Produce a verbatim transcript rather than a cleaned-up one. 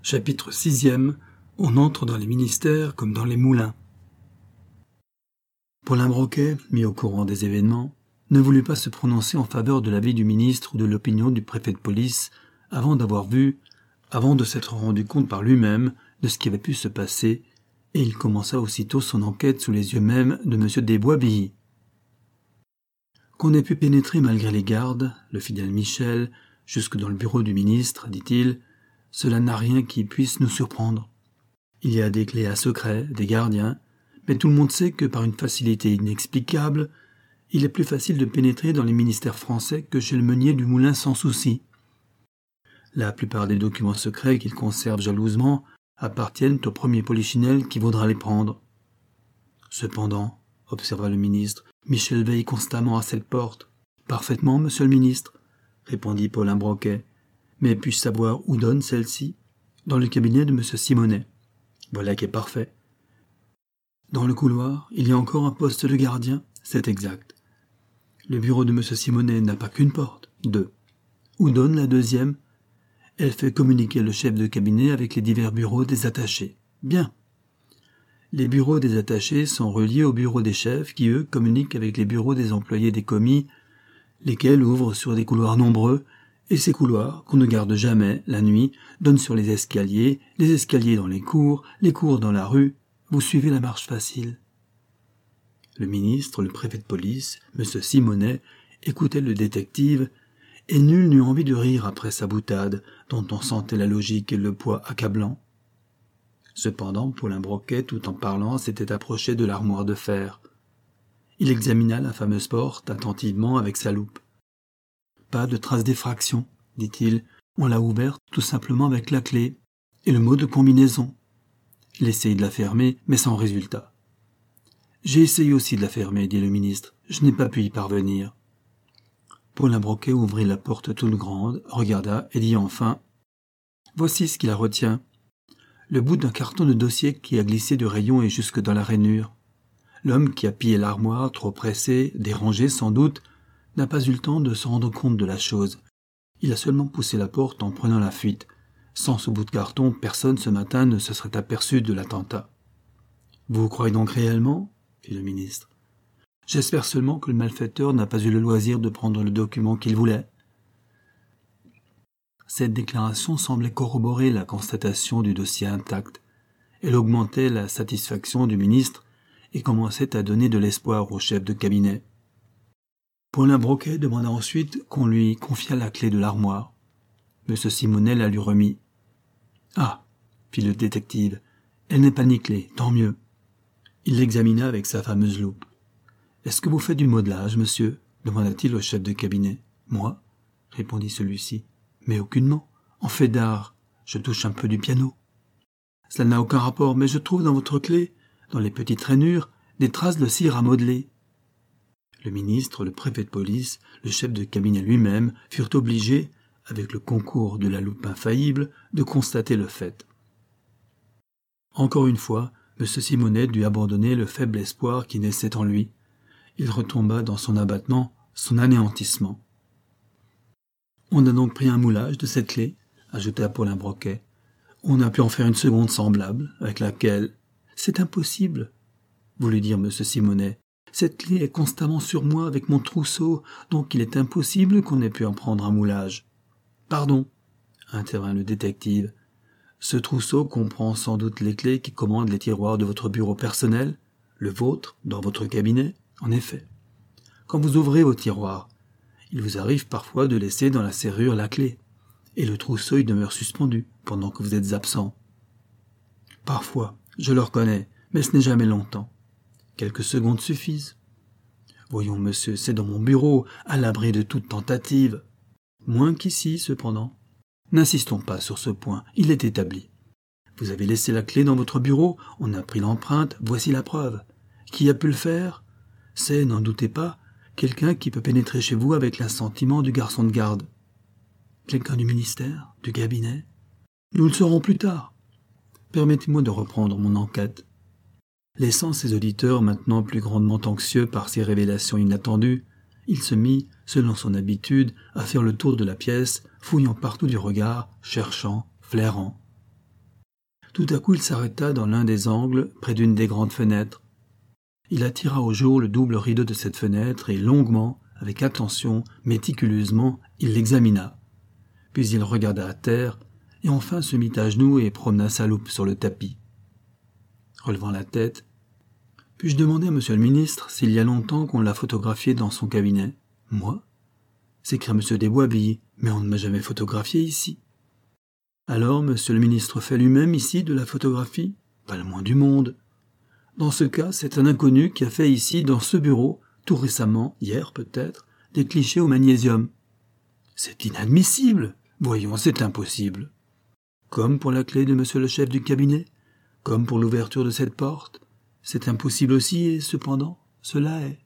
Chapitre sixième. On entre dans les ministères comme dans les moulins. Paulin Broquet, mis au courant des événements, ne voulut pas se prononcer en faveur de l'avis du ministre ou de l'opinion du préfet de police avant d'avoir vu, avant de s'être rendu compte par lui-même de ce qui avait pu se passer, et il commença aussitôt son enquête sous les yeux mêmes de M. Desbois-Billy. Qu'on ait pu pénétrer malgré les gardes, le fidèle Michel, jusque dans le bureau du ministre, dit-il, cela n'a rien qui puisse nous surprendre. Il y a des clés à secret, des gardiens, mais tout le monde sait que par une facilité inexplicable, il est plus facile de pénétrer dans les ministères français que chez le meunier du moulin sans souci. La plupart des documents secrets qu'il conserve jalousement appartiennent au premier polichinelle qui voudra les prendre. Cependant, observa le ministre, Michel veille constamment à cette porte. Parfaitement, monsieur le ministre, répondit Paulin Broquet. Mais puis-je savoir où donne celle-ci? Dans le cabinet de monsieur Simonet. Voilà qui est parfait. Dans le couloir, il y a encore un poste de gardien, c'est exact. Le bureau de monsieur Simonet n'a pas qu'une porte, deux. Où donne la deuxième? Elle fait communiquer le chef de cabinet avec les divers bureaux des attachés. Bien. Les bureaux des attachés sont reliés aux bureaux des chefs qui, eux, communiquent avec les bureaux des employés des commis, lesquels ouvrent sur des couloirs nombreux, et ces couloirs, qu'on ne garde jamais, la nuit, donnent sur les escaliers, les escaliers dans les cours, les cours dans la rue. Vous suivez la marche facile. Le ministre, le préfet de police, M. Simonet, écoutait le détective, et nul n'eut envie de rire après sa boutade, dont on sentait la logique et le poids accablant. Cependant, Paulin Broquet, tout en parlant, s'était approché de l'armoire de fer. Il examina la fameuse porte attentivement avec sa loupe. Pas de trace d'effraction, dit-il. On l'a ouverte tout simplement avec la clé et le mot de combinaison. Il essayait de la fermer, mais sans résultat. J'ai essayé aussi de la fermer, dit le ministre. Je n'ai pas pu y parvenir. Paulin Broquet ouvrit la porte toute grande, regarda et dit enfin « Voici ce qui la retient. Le bout d'un carton de dossier qui a glissé du rayon et jusque dans la rainure. L'homme qui a pillé l'armoire, trop pressé, dérangé sans doute, n'a pas eu le temps de se rendre compte de la chose. Il a seulement poussé la porte en prenant la fuite. Sans ce bout de carton, personne ce matin ne se serait aperçu de l'attentat. »« Vous croyez donc réellement ?» fit le ministre. « J'espère seulement que le malfaiteur n'a pas eu le loisir de prendre le document qu'il voulait. » Cette déclaration semblait corroborer la constatation du dossier intact. Elle augmentait la satisfaction du ministre et commençait à donner de l'espoir au chef de cabinet. Paulin Broquet demanda ensuite qu'on lui confiât la clé de l'armoire. M. Simonet la lui remit. « Ah !» fit le détective. « Elle n'est pas nickelée, tant mieux. » Il l'examina avec sa fameuse loupe. « Est-ce que vous faites du modelage, monsieur ?» demanda-t-il au chef de cabinet. « Moi ?» répondit celui-ci. « Mais aucunement. En fait d'art, je touche un peu du piano. »« Cela n'a aucun rapport, mais je trouve dans votre clé, dans les petites rainures, des traces de cire à modeler. » Le ministre, le préfet de police, le chef de cabinet lui-même furent obligés, avec le concours de la loupe infaillible, de constater le fait. Encore une fois, M. Simonet dut abandonner le faible espoir qui naissait en lui. Il retomba dans son abattement, son anéantissement. « On a donc pris un moulage de cette clé, » ajouta Paulin Broquet. « On a pu en faire une seconde semblable, avec laquelle... »« C'est impossible, » voulut dire M. Simonet. « Cette clé est constamment sur moi avec mon trousseau, donc il est impossible qu'on ait pu en prendre un moulage. »« Pardon, » intervint le détective. « Ce trousseau comprend sans doute les clés qui commandent les tiroirs de votre bureau personnel, le vôtre, dans votre cabinet, en effet. Quand vous ouvrez vos tiroirs, il vous arrive parfois de laisser dans la serrure la clé, et le trousseau y demeure suspendu pendant que vous êtes absent. Parfois, je le reconnais, mais ce n'est jamais longtemps. Quelques secondes suffisent. Voyons, monsieur, c'est dans mon bureau, à l'abri de toute tentative. Moins qu'ici, cependant. N'insistons pas sur ce point, il est établi. Vous avez laissé la clé dans votre bureau, on a pris l'empreinte, voici la preuve. Qui a pu le faire? C'est, n'en doutez pas, quelqu'un qui peut pénétrer chez vous avec l'assentiment du garçon de garde. Quelqu'un du ministère, du cabinet? Nous le saurons plus tard. Permettez-moi de reprendre mon enquête. Laissant ses auditeurs maintenant plus grandement anxieux par ces révélations inattendues, il se mit, selon son habitude, à faire le tour de la pièce, fouillant partout du regard, cherchant, flairant. Tout à coup, il s'arrêta dans l'un des angles, près d'une des grandes fenêtres. Il attira au jour le double rideau de cette fenêtre et longuement, avec attention, méticuleusement, il l'examina. Puis il regarda à terre et enfin se mit à genoux et promena sa loupe sur le tapis. Relevant la tête, « Puis-je demander à monsieur le ministre s'il y a longtemps qu'on l'a photographié dans son cabinet ?»« Moi ?» s'écria monsieur Desboisbilles, « mais on ne m'a jamais photographié ici. »« Alors, monsieur le ministre fait lui-même ici de la photographie ? Pas le moins du monde. Dans ce cas, c'est un inconnu qui a fait ici, dans ce bureau, tout récemment, hier peut-être, des clichés au magnésium. C'est inadmissible. Voyons, c'est impossible. Comme pour la clé de monsieur le chef du cabinet, comme pour l'ouverture de cette porte, c'est impossible aussi et cependant, cela est.